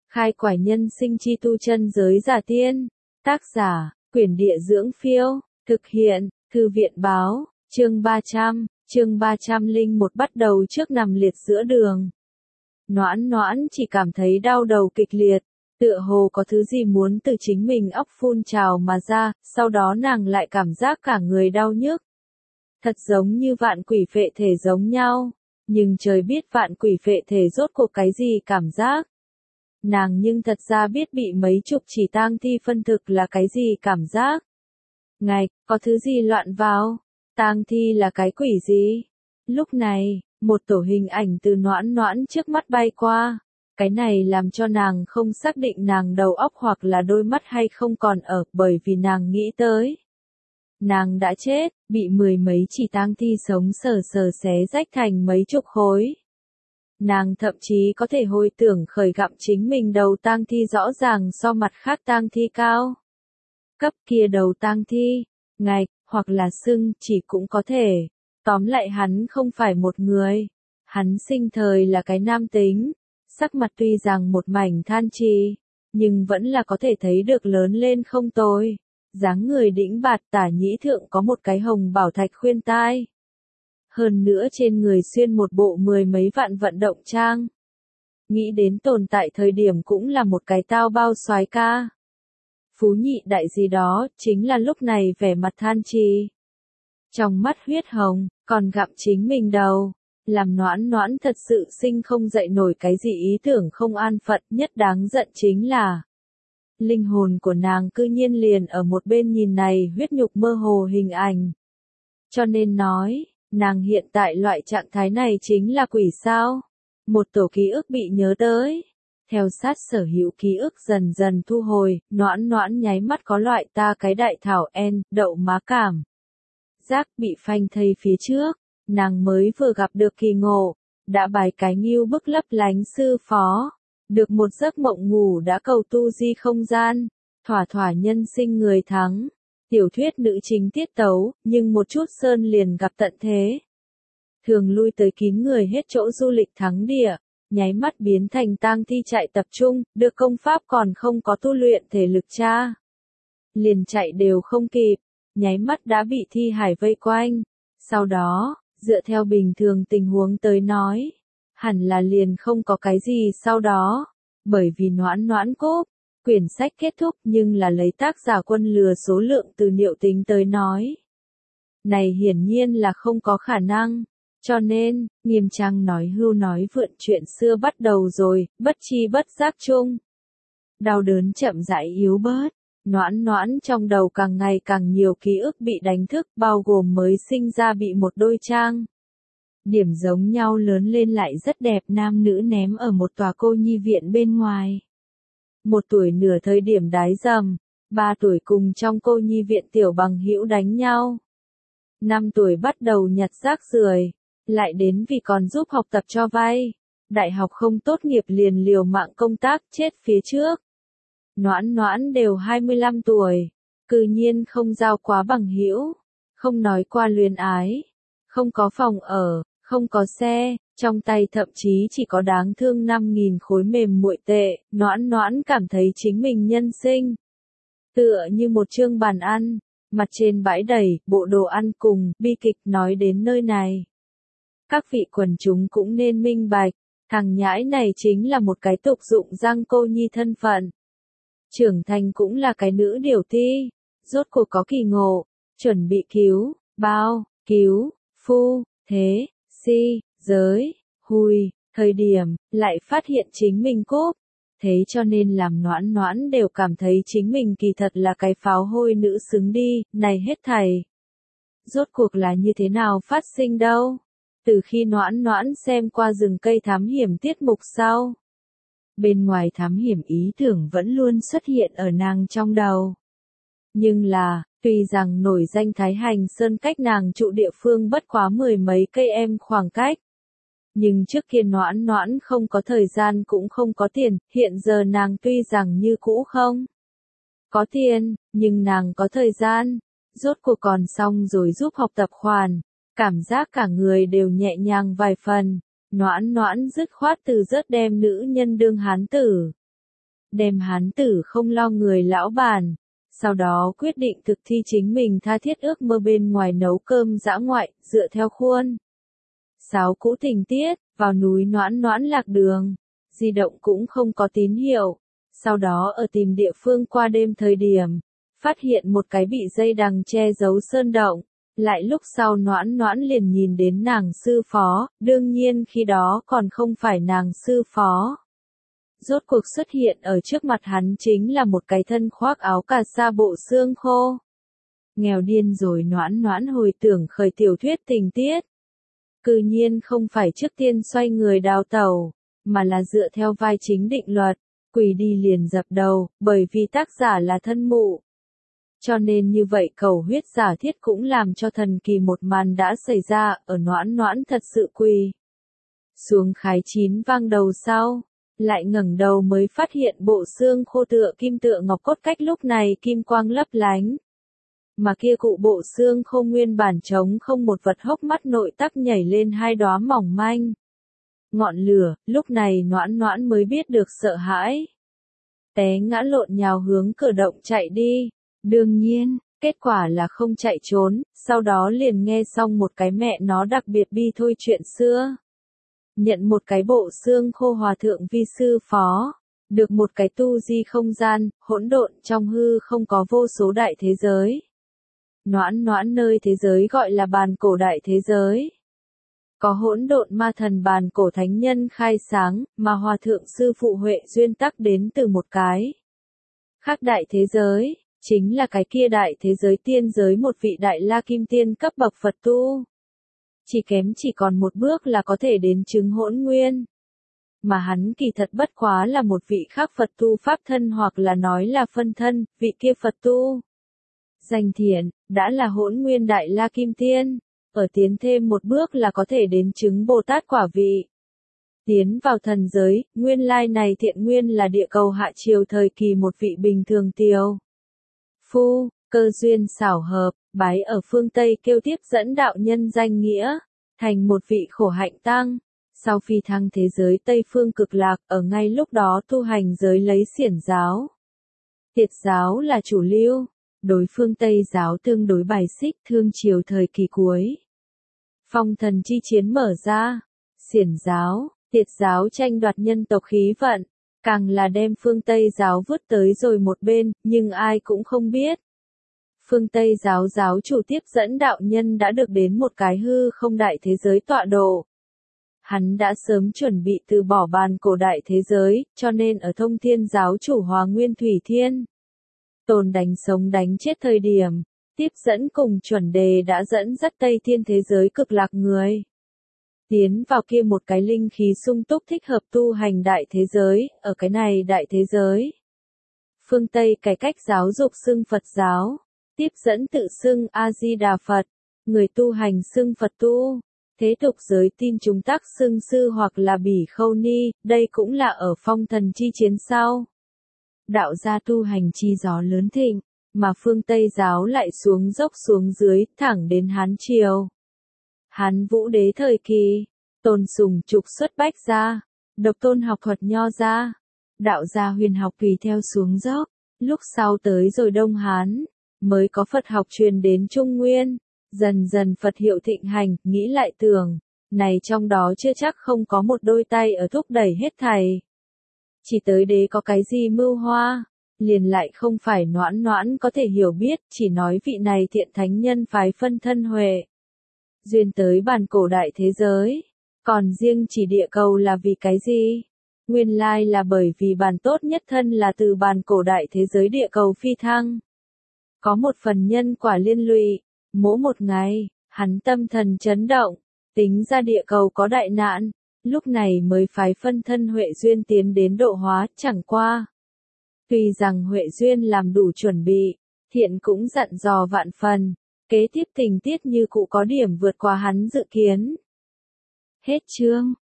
Khai quải nhân sinh chi tu chân giới giả tiên. Tác giả, Quyển Địa Dưỡng Phiêu. Thực hiện, Thư viện Báo. Chương 300, chương 301 bắt đầu trước nằm liệt giữa đường. Noãn Noãn chỉ cảm thấy đau đầu kịch liệt, tựa hồ có thứ gì muốn từ chính mình óc phun trào mà ra, sau đó nàng lại cảm giác cả người đau nhức. Thật giống như vạn quỷ phệ thể giống nhau, nhưng trời biết vạn quỷ phệ thể rốt cuộc cái gì cảm giác. Nàng nhưng thật ra biết bị mấy chục chỉ tang thi phân thực là cái gì cảm giác. Ngạch, có thứ gì loạn vào? Tang thi là cái quỷ gì? Lúc này, một tổ hình ảnh từ Noãn Noãn trước mắt bay qua. Cái này làm cho nàng không xác định nàng đầu óc hoặc là đôi mắt hay không còn ở, bởi vì nàng nghĩ tới. Nàng đã chết, bị mười mấy chỉ tang thi sống sờ sờ xé rách thành mấy chục khối. Nàng thậm chí có thể hồi tưởng khởi gặm chính mình đầu tang thi rõ ràng so mặt khác tang thi cao. Cấp kia đầu tang thi, ngạch, hoặc là sưng chỉ cũng có thể. Tóm lại hắn không phải một người. Hắn sinh thời là cái nam tính. Sắc mặt tuy rằng một mảnh than trì, nhưng vẫn là có thể thấy được lớn lên không tồi. Dáng người đĩnh bạt tả nhĩ thượng có một cái hồng bảo thạch khuyên tai. Hơn nữa trên người xuyên một bộ mười mấy vạn vận động trang. Nghĩ đến tồn tại thời điểm cũng là một cái tao bao soái ca. Phú nhị đại gì đó, chính là lúc này vẻ mặt than trì. Trong mắt huyết hồng, còn gặm chính mình đầu. Làm Noãn Noãn thật sự sinh không dậy nổi cái gì ý tưởng không an phận, nhất đáng giận chính là linh hồn của nàng cư nhiên liền ở một bên nhìn này huyết nhục mơ hồ hình ảnh. Cho nên nói, nàng hiện tại loại trạng thái này chính là quỷ sao? Một tổ ký ức bị nhớ tới. Theo sát sở hữu ký ức dần dần thu hồi, Noãn Noãn nháy mắt có loại ta cái đại thảo đậu má cảm. Giác bị phanh thây phía trước. Nàng mới vừa gặp được kỳ ngộ, đã bài cái nghiêu bức lấp lánh sư phó, được một giấc mộng ngủ đã cầu tu di không gian, thỏa thỏa nhân sinh người thắng, tiểu thuyết nữ chính tiết tấu, nhưng một chút sơn liền gặp tận thế. Thường lui tới kín người hết chỗ du lịch thắng địa, nháy mắt biến thành tang thi chạy tập trung, được công pháp còn không có tu luyện thể lực cha. Liền chạy đều không kịp, nháy mắt đã bị thi hải vây quanh, sau đó dựa theo bình thường tình huống tới nói, hẳn là liền không có cái gì sau đó, bởi vì Noãn Noãn cốp, quyển sách kết thúc nhưng là lấy tác giả quân lừa số lượng từ niệu tính tới nói. Này hiển nhiên là không có khả năng, cho nên, nghiêm trang nói hưu nói vượn chuyện xưa bắt đầu rồi, bất chi bất giác chung. Đau đớn chậm rãi yếu bớt. Noãn Noãn trong đầu càng ngày càng nhiều ký ức bị đánh thức, bao gồm mới sinh ra bị một đôi trang. Điểm giống nhau lớn lên lại rất đẹp nam nữ ném ở một tòa cô nhi viện bên ngoài. 1 tuổi nửa thời điểm đái dầm, 3 tuổi cùng trong cô nhi viện tiểu bằng hữu đánh nhau. 5 tuổi bắt đầu nhặt rác rưởi, lại đến vì còn giúp học tập cho vay. Đại học không tốt nghiệp liền liều mạng công tác chết phía trước. Noãn Noãn đều 25 tuổi, cư nhiên không giao quá bằng hữu, không nói qua luyến ái, không có phòng ở, không có xe, trong tay thậm chí chỉ có đáng thương 5.000 khối mềm muội tệ, Noãn Noãn cảm thấy chính mình nhân sinh tựa như một chương bàn ăn, mặt trên bãi đầy bộ đồ ăn cùng bi kịch. Nói đến nơi này, các vị quần chúng cũng nên minh bạch, thằng nhãi này chính là một cái tục dụng giang cô nhi thân phận. Trưởng thành cũng là cái nữ điều ti, rốt cuộc có kỳ ngộ, chuẩn bị cứu, bao, cứu, phu, thế, si, giới, hùi, thời điểm, lại phát hiện chính mình cốp. Thế cho nên làm Noãn Noãn đều cảm thấy chính mình kỳ thật là cái pháo hôi nữ xứng đi, này hết thảy. Rốt cuộc là như thế nào phát sinh đâu? Từ khi Noãn Noãn xem qua rừng cây thám hiểm tiết mục sau. Bên ngoài thám hiểm ý tưởng vẫn luôn xuất hiện ở nàng trong đầu. Nhưng là, tuy rằng nổi danh Thái Hành Sơn cách nàng trụ địa phương bất quá 10 mấy cây em khoảng cách. Nhưng trước kia Noãn Noãn không có thời gian cũng không có tiền, hiện giờ nàng tuy rằng như cũ không có tiền, nhưng nàng có thời gian. Rốt cuộc còn xong rồi giúp học tập khoản, cảm giác cả người đều nhẹ nhàng vài phần. Noãn Noãn dứt khoát từ rớt đem nữ nhân đương hán tử. đem hắn tử không lo người lão bản. Sau đó quyết định thực thi chính mình tha thiết ước mơ bên ngoài nấu cơm dã ngoại, dựa theo khuôn sáo cũ tình tiết, vào núi Noãn Noãn lạc đường, di động cũng không có tín hiệu. Sau đó ở tìm địa phương qua đêm thời điểm, phát hiện một cái bị dây đằng che giấu sơn động. Lại lúc sau Noãn Noãn liền nhìn đến nàng sư phó, đương nhiên khi đó còn không phải nàng sư phó. Rốt cuộc xuất hiện ở trước mặt hắn chính là một cái thân khoác áo cà sa bộ xương khô. Nghèo điên rồi Noãn Noãn hồi tưởng khởi tiểu thuyết tình tiết. Cư nhiên không phải trước tiên xoay người đào tẩu, mà là dựa theo vai chính định luật, quỳ đi liền dập đầu, bởi vì tác giả là thân mụ. Cho nên như vậy cầu huyết giả thiết cũng làm cho thần kỳ một màn đã xảy ra, ở Noãn Noãn thật sự quỳ xuống khái chín vang đầu sau, lại ngẩng đầu mới phát hiện bộ xương khô tựa kim tựa ngọc cốt cách lúc này kim quang lấp lánh. Mà kia cụ bộ xương khô nguyên bản trống không một vật hốc mắt nội tắc nhảy lên hai đóa mỏng manh ngọn lửa, lúc này Noãn Noãn mới biết được sợ hãi. Té ngã lộn nhào hướng cửa động chạy đi. Đương nhiên, kết quả là không chạy trốn, sau đó liền nghe xong một cái mẹ nó đặc biệt bi thôi chuyện xưa. Nhận một cái bộ xương khô hòa thượng vi sư phó, được một cái tu di không gian, hỗn độn trong hư không có vô số đại thế giới. Noãn Noãn nơi thế giới gọi là bàn cổ đại thế giới. Có hỗn độn ma thần bàn cổ thánh nhân khai sáng, mà hòa thượng sư phụ Huệ duyên tắc đến từ một cái khác đại thế giới. Chính là cái kia đại thế giới tiên giới một vị đại la kim tiên cấp bậc Phật tu. Chỉ kém chỉ còn một bước là có thể đến chứng hỗn nguyên. Mà hắn kỳ thật bất quá là một vị khác Phật tu pháp thân hoặc là nói là phân thân, vị kia Phật tu danh thiện, đã là hỗn nguyên đại la kim tiên. Ở tiến thêm một bước là có thể đến chứng Bồ Tát quả vị. Tiến vào thần giới, nguyên lai này thiện nguyên là địa cầu hạ triều thời kỳ một vị bình thường tiều phu, cơ duyên xảo hợp, bái ở phương Tây kêu tiếp dẫn đạo nhân danh nghĩa, thành một vị khổ hạnh tăng. Sau phi thăng thế giới Tây phương cực lạc, ở ngay lúc đó tu hành giới lấy xiển giáo. Tiệt giáo là chủ lưu, đối phương Tây giáo tương đối bài xích thương triều thời kỳ cuối. Phong thần chi chiến mở ra, xiển giáo, tiệt giáo tranh đoạt nhân tộc khí vận. Càng là đem phương Tây giáo vứt tới rồi một bên, nhưng ai cũng không biết. Phương Tây giáo giáo chủ tiếp dẫn đạo nhân đã được đến một cái hư không đại thế giới tọa độ. Hắn đã sớm chuẩn bị từ bỏ bàn cổ đại thế giới, cho nên ở thông thiên giáo chủ Hòa Nguyên Thủy Thiên tồn đánh sống đánh chết thời điểm, tiếp dẫn cùng chuẩn đề đã dẫn dắt Tây Thiên thế giới cực lạc người. Tiến vào kia một cái linh khí sung túc thích hợp tu hành đại thế giới, ở cái này đại thế giới. Phương Tây cải cách giáo dục xưng Phật giáo, tiếp dẫn tự xưng A-di-đà Phật, người tu hành xưng Phật tu, thế tục giới tin chúng tác xưng sư hoặc là bỉ khâu ni, đây cũng là ở phong thần chi chiến sau. Đạo gia tu hành chi gió lớn thịnh, mà phương Tây giáo lại xuống dốc xuống dưới, thẳng đến Hán Triều. Hán Vũ đế thời kỳ, tôn sùng trục xuất bách gia, độc tôn học thuật nho gia, đạo gia huyền học tùy theo xuống dốc, lúc sau tới rồi Đông Hán, mới có Phật học truyền đến Trung Nguyên, dần dần Phật hiệu thịnh hành, nghĩ lại tưởng, này trong đó chưa chắc không có một đôi tay ở thúc đẩy hết thảy. Chỉ tới đế có cái gì mưu hoa, liền lại không phải Noãn Noãn có thể hiểu biết, chỉ nói vị này thiện thánh nhân phái phân thân Huệ duyên tới bàn cổ đại thế giới, còn riêng chỉ địa cầu là vì cái gì? Nguyên lai là bởi vì bàn tốt nhất thân là từ bàn cổ đại thế giới địa cầu phi thăng. Có một phần nhân quả liên lụy, mỗi một ngày, hắn tâm thần chấn động, tính ra địa cầu có đại nạn, lúc này mới phái phân thân Huệ duyên tiến đến độ hóa, chẳng qua. Tuy rằng Huệ duyên làm đủ chuẩn bị, thiện cũng dặn dò vạn phần. Kế tiếp tình tiết như cụ có điểm vượt qua hắn dự kiến. Hết chương.